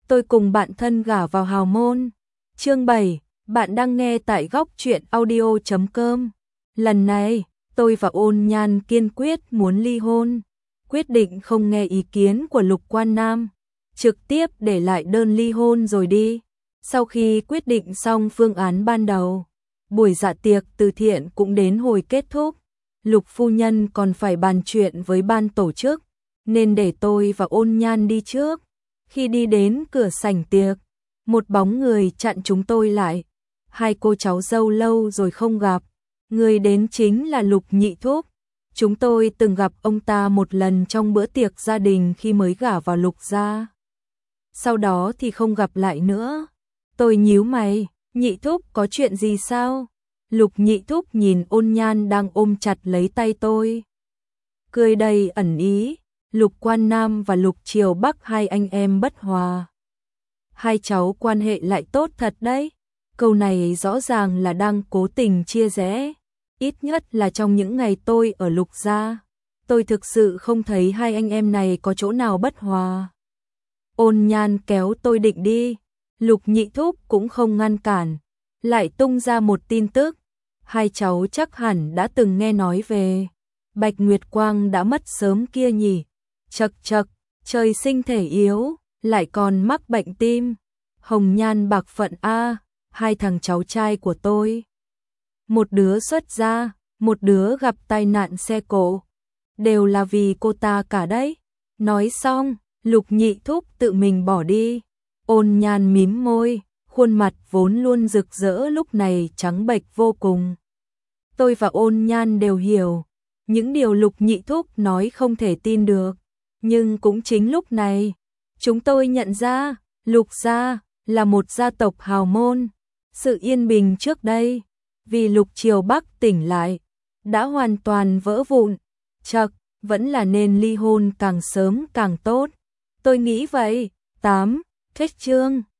tôi cùng bạn thân gả vào hào môn. Chương 7, bạn đang nghe tại góc truyện audio.com. Lần này, tôi và Ôn Nhan kiên quyết muốn ly hôn, quyết định không nghe ý kiến của Lục Quan Nam, trực tiếp để lại đơn ly hôn rồi đi. Sau khi quyết định xong phương án ban đầu, buổi dạ tiệc từ thiện cũng đến hồi kết thúc. Lục phu nhân còn phải bàn chuyện với ban tổ chức, nên để tôi và Ôn Nhan đi trước. Khi đi đến cửa sảnh tiệc, một bóng người chặn chúng tôi lại. Hai cô cháu dâu lâu rồi không gặp, người đến chính là Lục Nhị Thúc. Chúng tôi từng gặp ông ta một lần trong bữa tiệc gia đình khi mới gả vào Lục gia. Sau đó thì không gặp lại nữa. Tôi nhíu mày, Nhị Thúc có chuyện gì sao? Lục Nhị Thúc nhìn Ôn Nhan đang ôm chặt lấy tay tôi, cười đầy ẩn ý. Lục Quan Nam và Lục Triều Bắc hai anh em bất hòa. Hai cháu quan hệ lại tốt thật đấy. Câu này rõ ràng là đang cố tình chia rẽ. Ít nhất là trong những ngày tôi ở Lục gia, tôi thực sự không thấy hai anh em này có chỗ nào bất hòa. Ôn Nhan kéo tôi định đi, Lục Nhị Thúc cũng không ngăn cản, lại tung ra một tin tức. Hai cháu chắc hẳn đã từng nghe nói về Bạch Nguyệt Quang đã mất sớm kia nhỉ. Chậc chậc, trời sinh thể yếu, lại còn mắc bệnh tim. Hồng nhan bạc phận a, hai thằng cháu trai của tôi. Một đứa xuất gia, một đứa gặp tai nạn xe cộ. Đều là vì cô ta cả đấy. Nói xong, Lục Nhị Thúc tự mình bỏ đi. Ôn Nhan mím môi, khuôn mặt vốn luôn rực rỡ lúc này trắng bệch vô cùng. Tôi và Ôn Nhan đều hiểu, những điều Lục Nhị Thúc nói không thể tin được. Nhưng cũng chính lúc này, chúng tôi nhận ra, Lục gia là một gia tộc hào môn. Sự yên bình trước đây, vì Lục Triều Bắc tỉnh lại, đã hoàn toàn vỡ vụn. Chậc, vẫn là nên ly hôn càng sớm càng tốt. Tôi nghĩ vậy. 8. Kết chương.